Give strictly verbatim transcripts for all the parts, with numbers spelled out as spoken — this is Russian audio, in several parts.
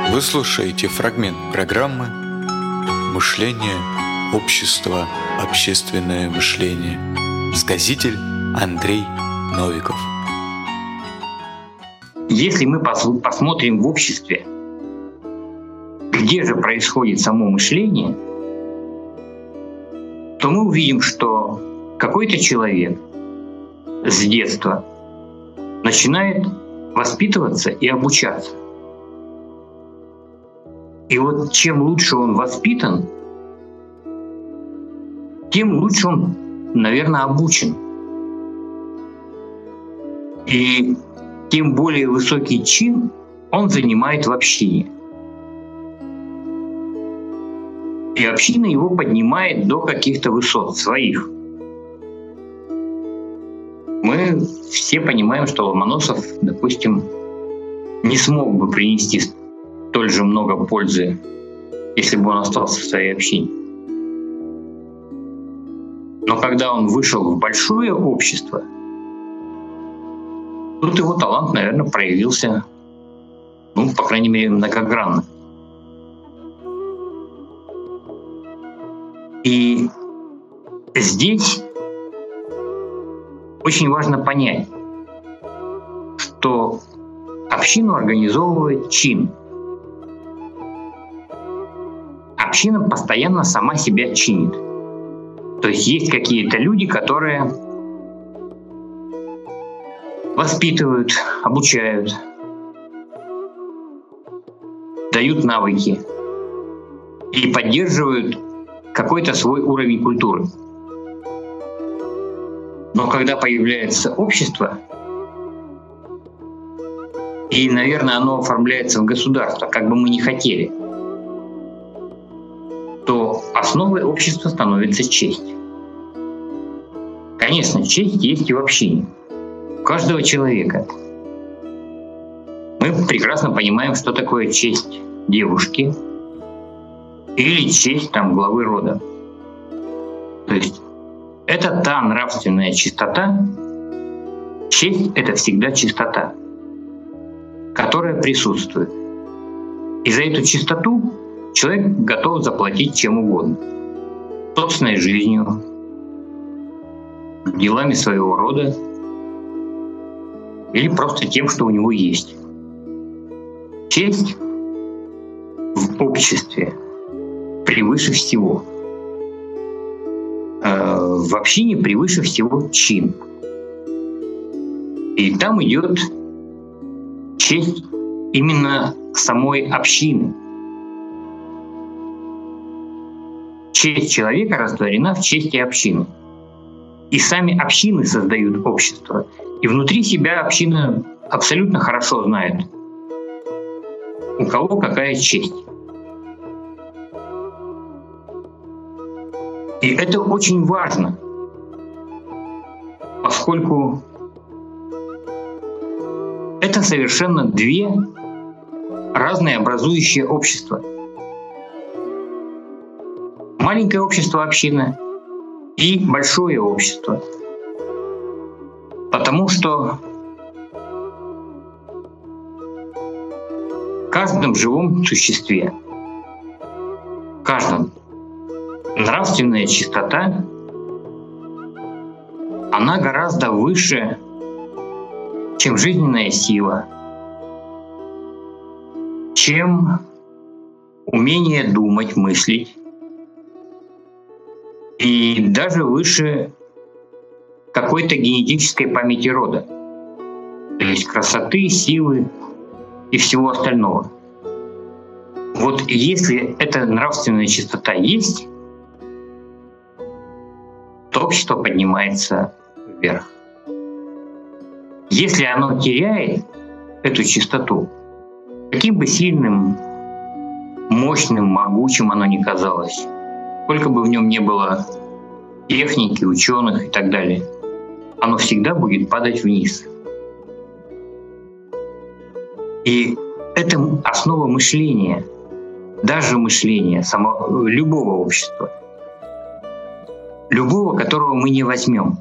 Вы слушаете фрагмент программы «Мышление, общество, общественное мышление». Сказитель Андрей Новиков. Если мы пос- посмотрим в обществе, где же происходит само мышление, то мы увидим, что какой-то человек с детства начинает воспитываться и обучаться. И вот чем лучше он воспитан, тем лучше он, наверное, обучен. И тем более высокий чин он занимает в общине. И община его поднимает до каких-то высот своих. Мы все понимаем, что Ломоносов, допустим, не смог бы принести столь же много пользы, если бы он остался в своей общине. Но когда он вышел в большое общество, тут его талант, наверное, проявился, ну, по крайней мере, многогранно. И здесь очень важно понять, что общину организовывает чин. Община постоянно сама себя чинит. То есть есть какие-то люди, которые воспитывают, обучают, дают навыки и поддерживают какой-то свой уровень культуры. Но когда появляется общество, и, наверное, оно оформляется в государство, как бы мы ни хотели, то основой общества становится честь. Конечно, честь есть и в общине. У каждого человека. Мы прекрасно понимаем, что такое честь девушки или честь там, главы рода. То есть это та нравственная чистота, честь — это всегда чистота, которая присутствует. И за эту чистоту человек готов заплатить чем угодно. Собственной жизнью, делами своего рода или просто тем, что у него есть. Честь в обществе превыше всего. В общине превыше всего чин. И там идет честь именно самой общины. Честь человека растворена в чести общины. И сами общины создают общество. И внутри себя община абсолютно хорошо знает, у кого какая честь. И это очень важно, поскольку это совершенно две разные образующие общества. Маленькое общество общины и большое общество. Потому что в каждом живом существе, в каждом, нравственная чистота, она гораздо выше, чем жизненная сила, чем умение думать, мыслить, и даже выше какой-то генетической памяти рода, то есть красоты, силы и всего остального. Вот если эта нравственная чистота есть, то общество поднимается вверх. Если оно теряет эту чистоту, каким бы сильным, мощным, могучим оно ни казалось, сколько бы в нем не было техники, ученых и так далее, оно всегда будет падать вниз. И это основа мышления, даже мышления самого, любого общества. Любого, которого мы не возьмем.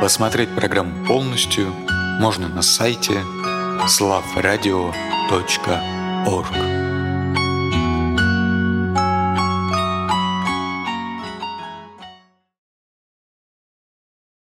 Посмотреть программу полностью можно на сайте славрадио точка орг.